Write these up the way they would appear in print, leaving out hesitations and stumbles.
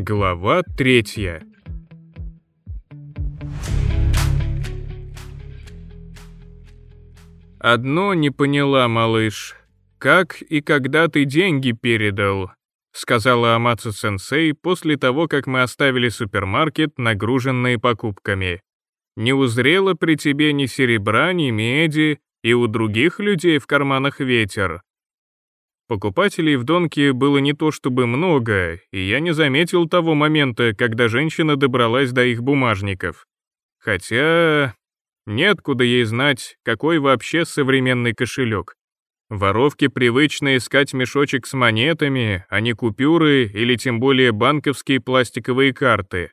Глава 3. «Одно не поняла, малыш. Как и когда ты деньги передал?» — сказала Амацу-сенсей после того, как мы оставили супермаркет, нагруженные покупками. «Не узрела при тебе ни серебра, ни меди, и у других людей в карманах ветер». Покупателей в Донке было не то чтобы много, и я не заметил того момента, когда женщина добралась до их бумажников. Хотя неоткуда ей знать, какой вообще современный кошелек. Воровке привычно искать мешочек с монетами, а не купюры или тем более банковские пластиковые карты.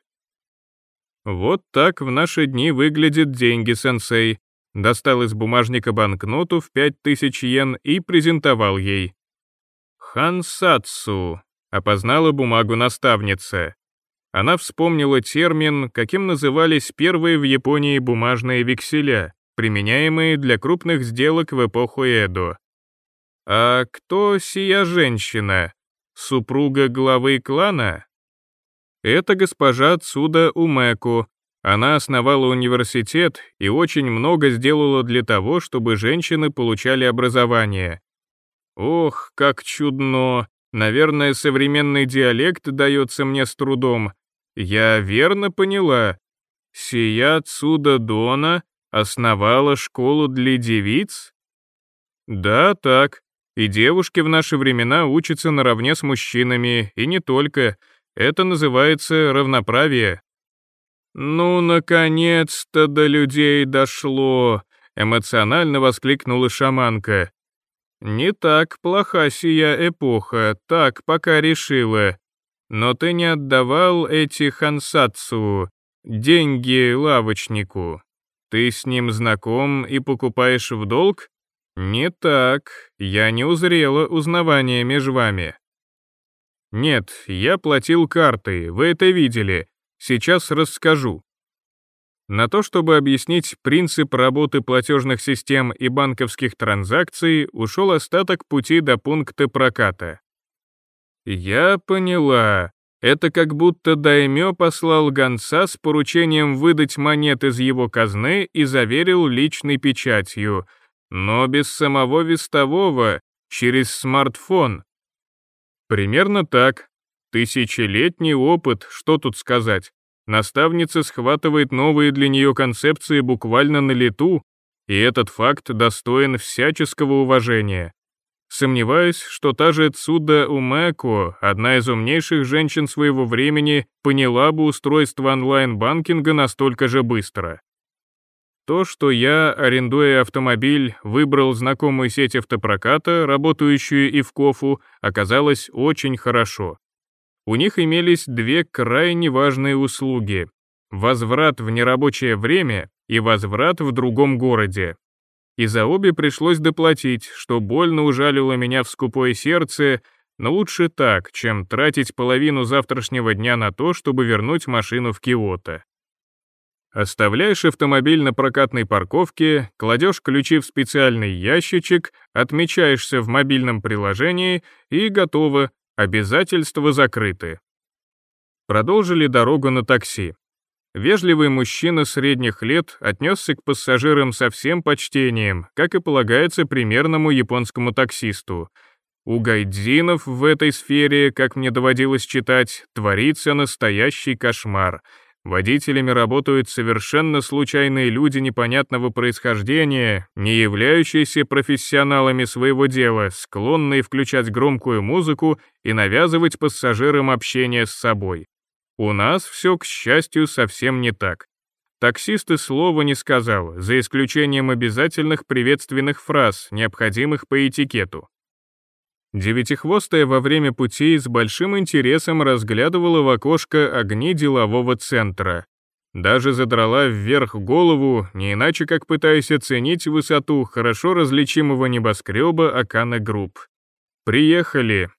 Вот так в наши дни выглядят деньги, сенсей. Достал из бумажника банкноту в 5000 йен и презентовал ей. «Хансатсу», — опознала бумагу наставница. Она вспомнила термин, каким назывались первые в Японии бумажные векселя, применяемые для крупных сделок в эпоху Эдо. «А кто сия женщина? Супруга главы клана?» «Это госпожа Цуда Умеку. Она основала университет и очень много сделала для того, чтобы женщины получали образование. Ох, как чудно! Наверное, современный диалект дается мне с трудом. Я верно поняла. Сия Цуда Дона основала школу для девиц? Да, так. И девушки в наши времена учатся наравне с мужчинами, и не только. Это называется равноправие. Ну, наконец-то до людей дошло, эмоционально воскликнула шаманка. Не так плоха сия эпоха, так пока решила. Но ты не отдавал эти хансатсу, деньги лавочнику. Ты с ним знаком и покупаешь в долг? Не так, я не узрела узнавания между вами. Нет, я платил картой, вы это видели. Сейчас расскажу. На то, чтобы объяснить принцип работы платежных систем и банковских транзакций, ушел остаток пути до пункта проката. Я поняла. Это как будто даймё послал гонца с поручением выдать монет из его казны и заверил личной печатью, но без самого вестового, через смартфон. Примерно так. Тысячелетний опыт, что тут сказать. Наставница схватывает новые для нее концепции буквально на лету, и этот факт достоин всяческого уважения. Сомневаюсь, что та же Цуда Умеко, одна из умнейших женщин своего времени, поняла бы устройство онлайн-банкинга настолько же быстро. То, что я, арендуя автомобиль, выбрал знакомую сеть автопроката, работающую и в Кофу, оказалось очень хорошо. У них имелись две крайне важные услуги — возврат в нерабочее время и возврат в другом городе. И за обе пришлось доплатить, что больно ужалило меня в скупое сердце, но лучше так, чем тратить половину завтрашнего дня на то, чтобы вернуть машину в Киото. Оставляешь автомобиль на прокатной парковке, кладешь ключи в специальный ящичек, отмечаешься в мобильном приложении и готово. Обязательства закрыты. Продолжили дорогу на такси. Вежливый мужчина средних лет отнесся к пассажирам со всем почтением, как и полагается примерному японскому таксисту. У гайдзинов в этой сфере, как мне доводилось читать, творится настоящий кошмар. Водителями работают совершенно случайные люди непонятного происхождения, не являющиеся профессионалами своего дела, склонные включать громкую музыку и навязывать пассажирам общение с собой. У нас все, к счастью, совсем не так. Таксист и слова не сказал, за исключением обязательных приветственных фраз, необходимых по этикету. Девятихвостая во время пути с большим интересом разглядывала в окошко огни делового центра. Даже задрала вверх голову, не иначе как пытаясь оценить высоту хорошо различимого небоскреба Акана Групп. Приехали.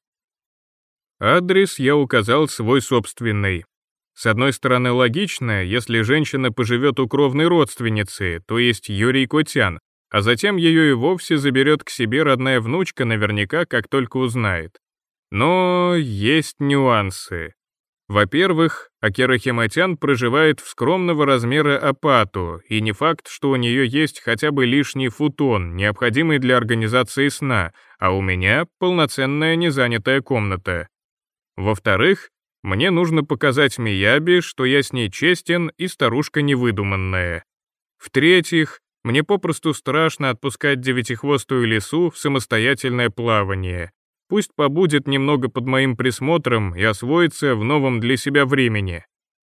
Адрес я указал свой собственный. С одной стороны логично, если женщина поживет у кровной родственницы, то есть Юрий-Котян, а затем ее и вовсе заберет к себе родная внучка наверняка, как только узнает. Но есть нюансы. Во-первых, Акира Химатян проживает в скромного размера апату, и не факт, что у нее есть хотя бы лишний футон, необходимый для организации сна, а у меня полноценная незанятая комната. Во-вторых, мне нужно показать Мияби, что я с ней честен и старушка невыдуманная. В-третьих, мне попросту страшно отпускать девятихвостую лису в самостоятельное плавание. Пусть побудет немного под моим присмотром и освоится в новом для себя времени.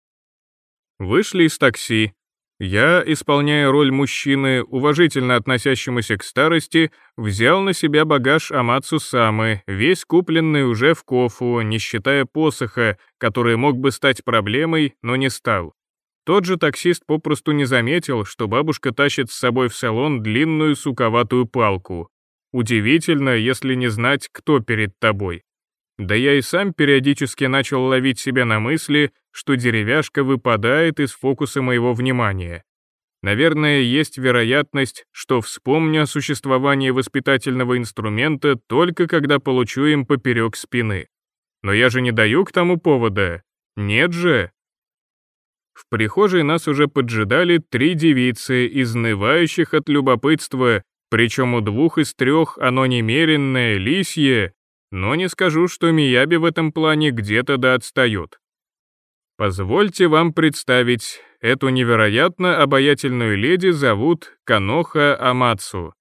Вышли из такси. Я, исполняя роль мужчины, уважительно относящемуся к старости, взял на себя багаж Амацу Самы, весь купленный уже в Кофу, не считая посоха, который мог бы стать проблемой, но не стал. Тот же таксист попросту не заметил, что бабушка тащит с собой в салон длинную суковатую палку. Удивительно, если не знать, кто перед тобой. Да я и сам периодически начал ловить себя на мысли, что деревяшка выпадает из фокуса моего внимания. Наверное, есть вероятность, что вспомню о существовании воспитательного инструмента только когда получу им поперек спины. Но я же не даю к тому повода. Нет же. В прихожей нас уже поджидали 3 девицы, изнывающих от любопытства, причем у 2 из 3 оно немеренное, лисье, но не скажу, что Мияби в этом плане где-то да отстает. Позвольте вам представить, эту невероятно обаятельную леди зовут Каноха Амацу.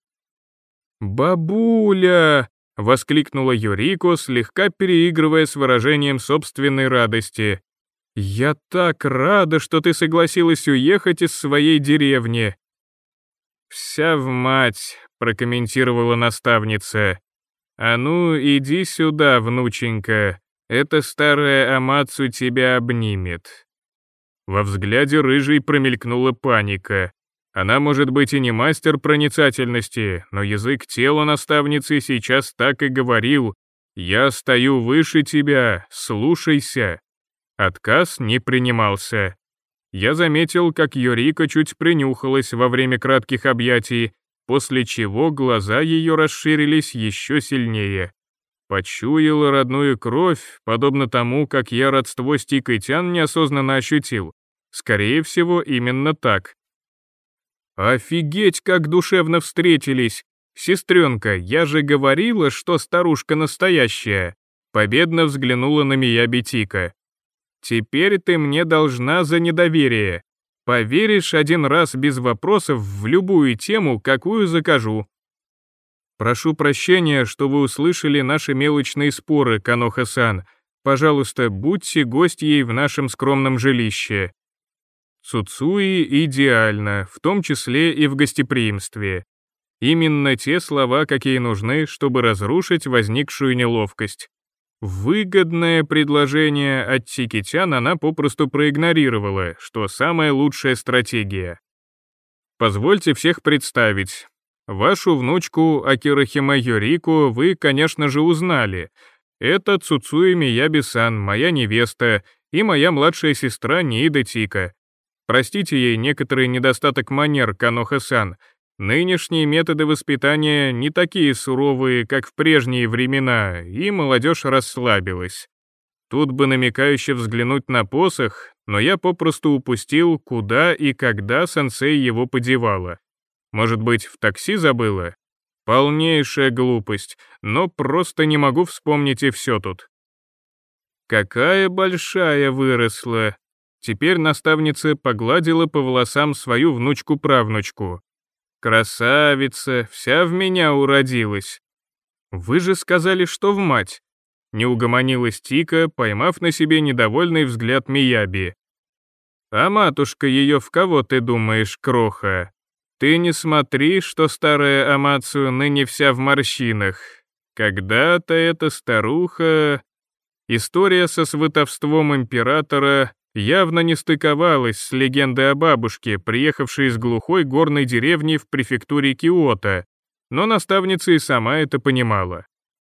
«Бабуля!» — воскликнула Юрико, слегка переигрывая с выражением собственной радости. «Я так рада, что ты согласилась уехать из своей деревни!» «Вся в мать», — прокомментировала наставница. «А ну, иди сюда, внученька, эта старая Амацу тебя обнимет». Во взгляде рыжей промелькнула паника. Она, может быть, и не мастер проницательности, но язык тела наставницы сейчас так и говорил: «Я стою выше тебя, слушайся». Отказ не принимался. Я заметил, как Юрика чуть принюхалась во время кратких объятий, после чего глаза ее расширились еще сильнее. Почуяла родную кровь, подобно тому, как я родство с Тикой-тян неосознанно ощутил. Скорее всего, именно так. «Офигеть, как душевно встретились! Сестренка, я же говорила, что старушка настоящая!» Победно взглянула на Мияби Тика. «Теперь ты мне должна за недоверие. Поверишь один раз без вопросов в любую тему, какую закажу». «Прошу прощения, что вы услышали наши мелочные споры, Каноха-сан. Пожалуйста, будьте гостьей в нашем скромном жилище». Цуцуи идеально, в том числе и в гостеприимстве. Именно те слова, какие нужны, чтобы разрушить возникшую неловкость. Выгодное предложение от Тики-тян она попросту проигнорировала, что самая лучшая стратегия. Позвольте всех представить. Вашу внучку Акирахиме Юрику вы, конечно же, узнали. Это Цуцуи Мияби-сан, моя невеста, и моя младшая сестра Ниида Тика. Простите ей некоторый недостаток манер, Каноха-сан. Нынешние методы воспитания не такие суровые, как в прежние времена, и молодежь расслабилась. Тут бы намекающе взглянуть на посох, но я попросту упустил, куда и когда сенсей его подевала. Может быть, в такси забыла? Полнейшая глупость, но просто не могу вспомнить и все тут. Какая большая выросла. Теперь наставница погладила по волосам свою внучку-правнучку. Красавица, вся в меня уродилась. Вы же сказали, что в мать. Не угомонилась Тика, поймав на себе недовольный взгляд Мияби. А матушка ее в кого ты думаешь, кроха? Ты не смотри, что старая Амацу ныне вся в морщинах. Когда-то эта старуха... История со сватовством императора явно не стыковалась с легендой о бабушке, приехавшей из глухой горной деревни в префектуре Киото, но наставница и сама это понимала.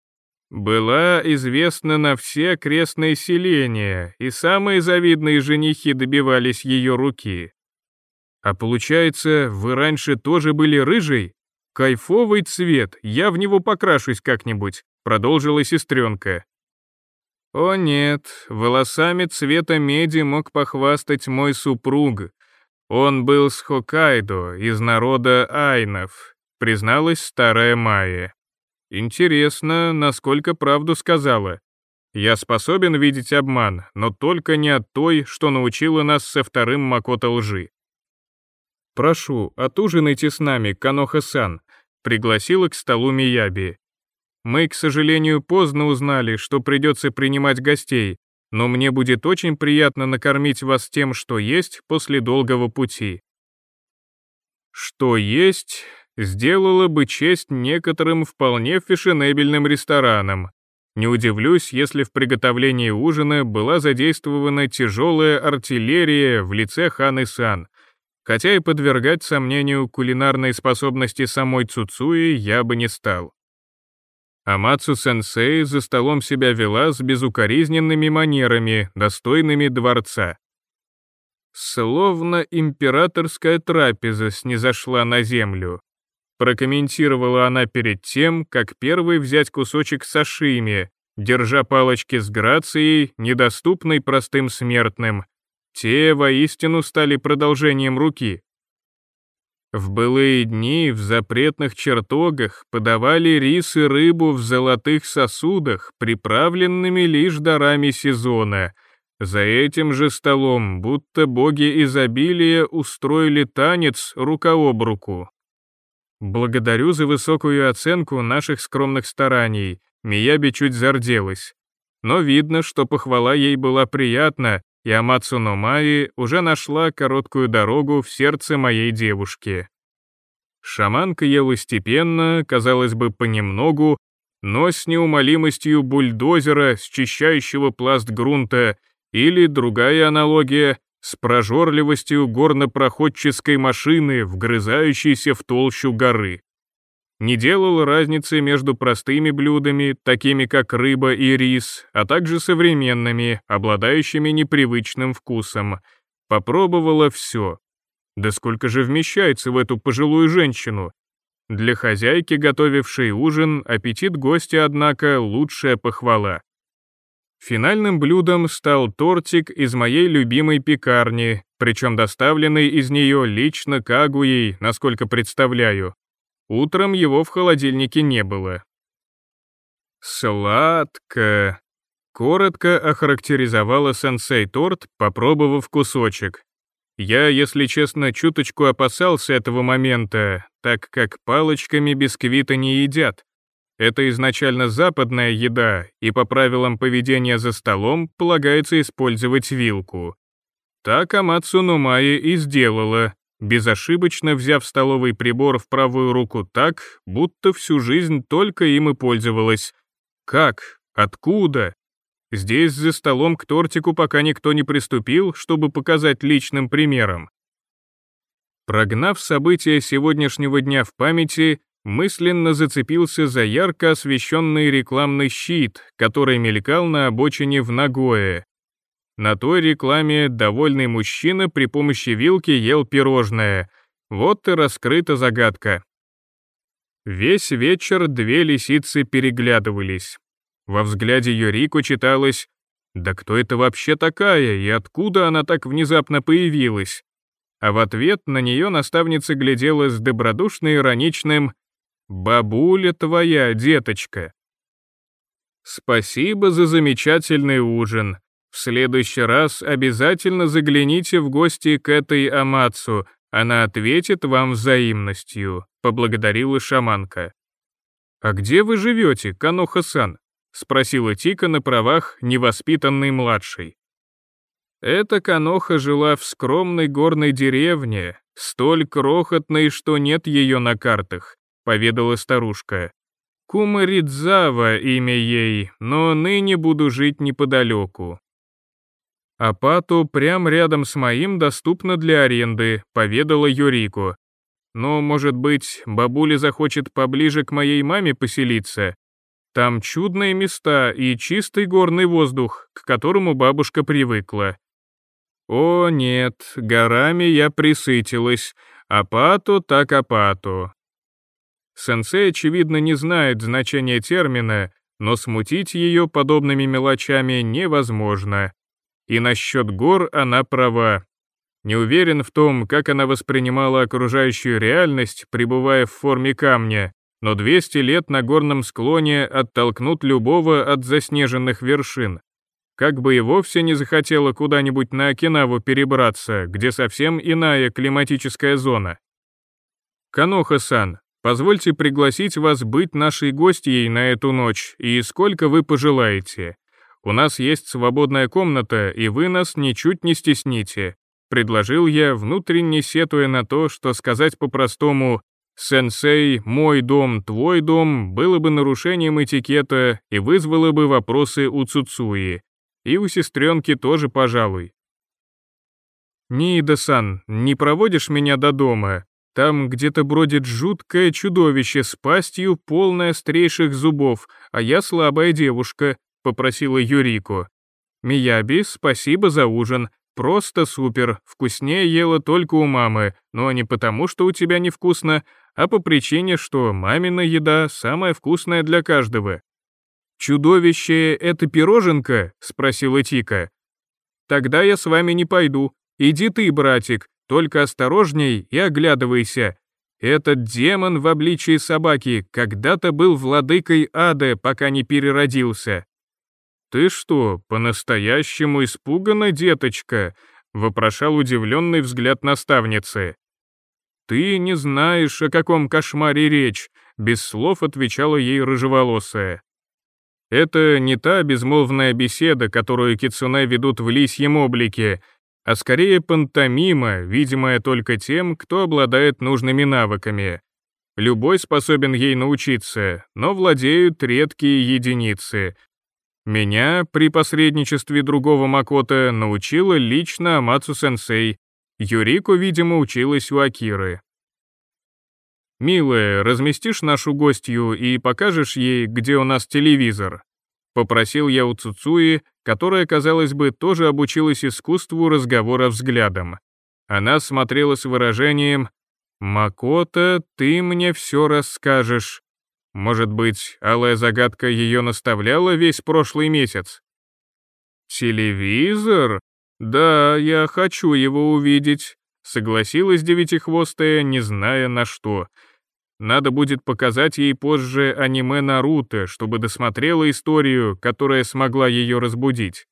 Была известна на все окрестные селения, и самые завидные женихи добивались ее руки. А получается, вы раньше тоже были рыжей? Кайфовый цвет, я в него покрашусь как-нибудь, продолжила сестренка. О нет, волосами цвета меди мог похвастать мой супруг. Он был с Хоккайдо, из народа айнов, призналась старая Майя. Интересно, насколько правду сказала. Я способен видеть обман, но только не от той, что научила нас со вторым Макото лжи. «Прошу, отужинайте с нами, Каноха-сан», пригласила к столу Мияби. «Мы, к сожалению, поздно узнали, что придется принимать гостей, но мне будет очень приятно накормить вас тем, что есть после долгого пути». Что есть, сделало бы честь некоторым вполне фешенебельным ресторанам. Не удивлюсь, если в приготовлении ужина была задействована тяжелая артиллерия в лице Ханы-сан, хотя и подвергать сомнению кулинарной способности самой Цуцуи я бы не стал. Амацу-сенсей за столом себя вела с безукоризненными манерами, достойными дворца. Словно императорская трапеза снизошла на землю. Прокомментировала она перед тем, как первой взять кусочек сашими, держа палочки с грацией, недоступной простым смертным. Те воистину стали продолжением руки. В былые дни в запретных чертогах подавали рис и рыбу в золотых сосудах, приправленными лишь дарами сезона. За этим же столом, будто боги изобилия, устроили танец рука об руку. Благодарю за высокую оценку наших скромных стараний, Мияби чуть зарделась. Но видно, что похвала ей была приятна, и Амацу но Маи уже нашла короткую дорогу в сердце моей девушки. Шаманка ела степенно, казалось бы, понемногу, но с неумолимостью бульдозера, счищающего пласт грунта, или другая аналогия, с прожорливостью горнопроходческой машины, вгрызающейся в толщу горы. Не делал разницы между простыми блюдами, такими как рыба и рис, а также современными, обладающими непривычным вкусом. Попробовала все. Да сколько же вмещается в эту пожилую женщину? Для хозяйки, готовившей ужин, аппетит гостя, однако, лучшая похвала. Финальным блюдом стал тортик из моей любимой пекарни, причем доставленный из нее лично Кагуей, насколько представляю. Утром его в холодильнике не было. «Сладко», — коротко охарактеризовала сенсей торт, попробовав кусочек. Я, если честно, чуточку опасался этого момента, так как палочками бисквита не едят. Это изначально западная еда, и по правилам поведения за столом полагается использовать вилку. Так Амацу но Маи и сделала, безошибочно взяв столовый прибор в правую руку так, будто всю жизнь только им и пользовалась. Как? Откуда? Здесь за столом к тортику пока никто не приступил, чтобы показать личным примером. Прогнав события сегодняшнего дня в памяти, мысленно зацепился за ярко освещенный рекламный щит, который мелькал на обочине в Нагое. На той рекламе довольный мужчина при помощи вилки ел пирожное. Вот и раскрыта загадка. Весь вечер две лисицы переглядывались. Во взгляде Юрико читалось: «Да кто это вообще такая и откуда она так внезапно появилась?» А в ответ на нее наставница глядела с добродушно-ироничным: «Бабуля твоя, деточка». «Спасибо за замечательный ужин. В следующий раз обязательно загляните в гости к этой Амацу, она ответит вам взаимностью», — поблагодарила шаманка. «А где вы живете, Каноха-сан?» — спросила Тика на правах невоспитанной младшей. Эта Каноха жила в скромной горной деревне, столь крохотной, что нет ее на картах, поведала старушка. Кумаридзава имя ей, но ныне буду жить неподалеку. Апату прямо рядом с моим доступно для аренды, поведала Юрико. Но, может быть, бабуля захочет поближе к моей маме поселиться? Там чудные места и чистый горный воздух, к которому бабушка привыкла. О нет, горами я присытилась, апату так апату. Сенсей, очевидно, не знает значения термина, но смутить ее подобными мелочами невозможно. И насчет гор она права. Не уверен в том, как она воспринимала окружающую реальность, пребывая в форме камня, но 200 лет на горном склоне оттолкнут любого от заснеженных вершин. Как бы и вовсе не захотела куда-нибудь на Окинаву перебраться, где совсем иная климатическая зона. Каноха-сан, позвольте пригласить вас быть нашей гостьей на эту ночь, и сколько вы пожелаете. У нас есть свободная комната, и вы нас ничуть не стесните», — предложил я, внутренне сетуя на то, что сказать по-простому «сенсей, мой дом, твой дом» было бы нарушением этикета и вызвало бы вопросы у Цуцуи. И у сестренки тоже, пожалуй. «Ниида-сан, не проводишь меня до дома? Там где-то бродит жуткое чудовище с пастью, полной острейших зубов, а я слабая девушка», — попросила Юрико. «Мияби, спасибо за ужин. Просто супер. Вкуснее ела только у мамы, но не потому, что у тебя невкусно, а по причине, что мамина еда самая вкусная для каждого». «Чудовище — это пироженка?» — спросила Тика. «Тогда я с вами не пойду. Иди ты, братик, только осторожней и оглядывайся. Этот демон в обличии собаки когда-то был владыкой ада, пока не переродился». «Ты что, по-настоящему испугана, деточка?» — вопрошал удивленный взгляд наставницы. «Ты не знаешь, о каком кошмаре речь», — без слов отвечала ей рыжеволосая. Это не та безмолвная беседа, которую кицунэ ведут в лисьем облике, а скорее пантомима, видимая только тем, кто обладает нужными навыками. Любой способен ей научиться, но владеют редкие единицы. Меня при посредничестве другого Макото научила лично Амацу-сенсей. Юрико, видимо, училась у Акиры. «Милая, разместишь нашу гостью и покажешь ей, где у нас телевизор?» — попросил я у Цуцуи, которая, казалось бы, тоже обучилась искусству разговора взглядом. Она смотрела с выражением «Макото, ты мне все расскажешь». Может быть, алая загадка ее наставляла весь прошлый месяц? «Телевизор? Да, я хочу его увидеть», — согласилась девятихвостая, не зная на что. Надо будет показать ей позже аниме Наруто, чтобы досмотрела историю, которая смогла ее разбудить.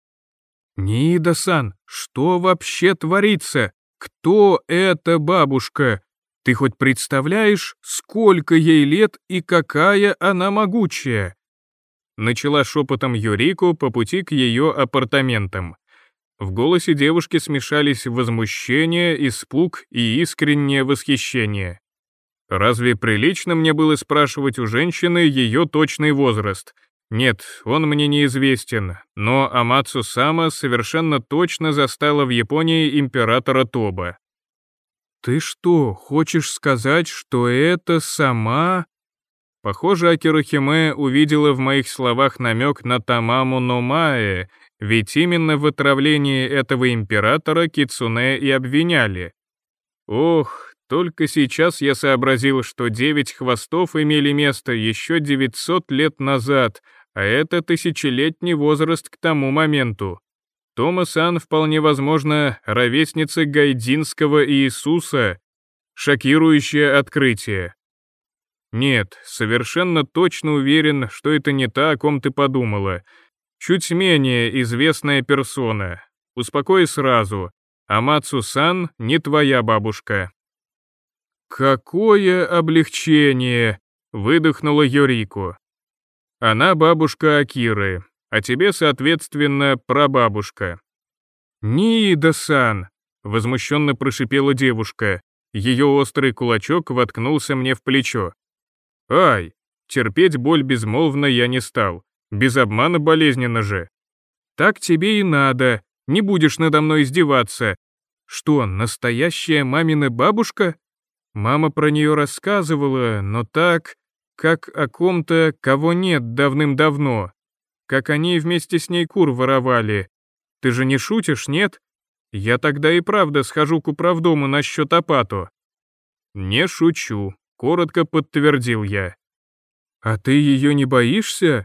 «Ниида-сан, что вообще творится? Кто эта бабушка? Ты хоть представляешь, сколько ей лет и какая она могучая?» Начала шепотом Юрико по пути к ее апартаментам. В голосе девушки смешались возмущение, испуг и искреннее восхищение. Разве прилично мне было спрашивать у женщины ее точный возраст? Нет, он мне неизвестен, но Амацу-сама совершенно точно застала в Японии императора Тоба. «Ты что, хочешь сказать, что это сама?» Похоже, Акира Химе увидела в моих словах намек на Тамаму но Mae, ведь именно в отравлении этого императора кицунэ и обвиняли. Ох, только сейчас я сообразил, что 9 хвостов имели место еще 900 лет назад, а это тысячелетний возраст к тому моменту. Тома-сан вполне возможно ровесница гайдинского Иисуса. Шокирующее открытие. Нет, совершенно точно уверен, что это не та, о ком ты подумала. Чуть менее известная персона. Успокой сразу. Амацу-сан не твоя бабушка. «Какое облегчение!» — выдохнула Юрико. «Она бабушка Акиры, а тебе, соответственно, прабабушка». «Ниида-сан!» — возмущенно прошипела девушка. Ее острый кулачок воткнулся мне в плечо. «Ай!» — терпеть боль безмолвно я не стал. Без обмана болезненно же. «Так тебе и надо, не будешь надо мной издеваться. Что, настоящая мамина бабушка?» Мама про нее рассказывала, но так, как о ком-то, кого нет давным-давно. Как они вместе с ней кур воровали. Ты же не шутишь, нет? Я тогда и правда схожу к управдому насчет Апато. Не шучу, коротко подтвердил я. А ты ее не боишься?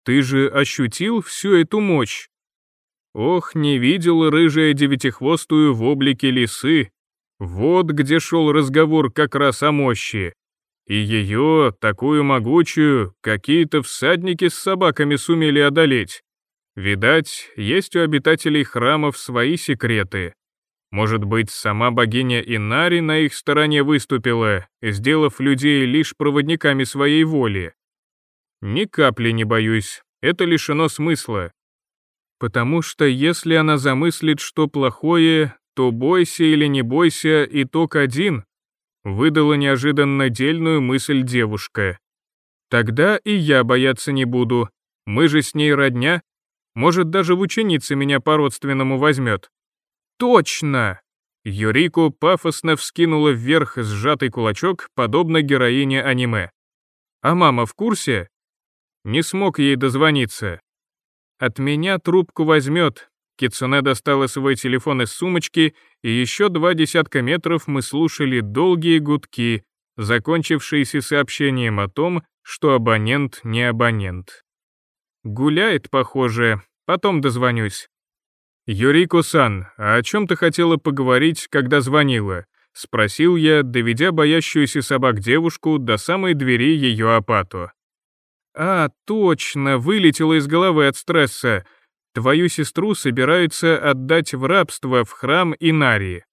Ты же ощутил всю эту мощь? Ох, не видел рыжая девятихвостую в облике лисы. Вот где шел разговор как раз о мощи. И ее, такую могучую, какие-то всадники с собаками сумели одолеть. Видать, есть у обитателей храмов свои секреты. Может быть, сама богиня Инари на их стороне выступила, сделав людей лишь проводниками своей воли. Ни капли не боюсь, это лишено смысла. Потому что если она замыслит, что плохое, то бойся или не бойся, итог один, выдала неожиданно дельную мысль девушка. Тогда и я бояться не буду, мы же с ней родня, может, даже в ученицы меня по-родственному возьмет. Точно! Юрико пафосно вскинула вверх сжатый кулачок, подобно героине аниме. А мама в курсе? Не смог ей дозвониться. От меня трубку возьмет. Кицуне достала свой телефон из сумочки, и еще 20 метров мы слушали долгие гудки, закончившиеся сообщением о том, что абонент не абонент. Гуляет, похоже, потом дозвонюсь. «Юрико-сан, а о чем ты хотела поговорить, когда звонила?» — спросил я, доведя боящуюся собак девушку до самой двери ее апато. «А, точно, вылетело из головы от стресса. Твою сестру собираются отдать в рабство в храм Инари».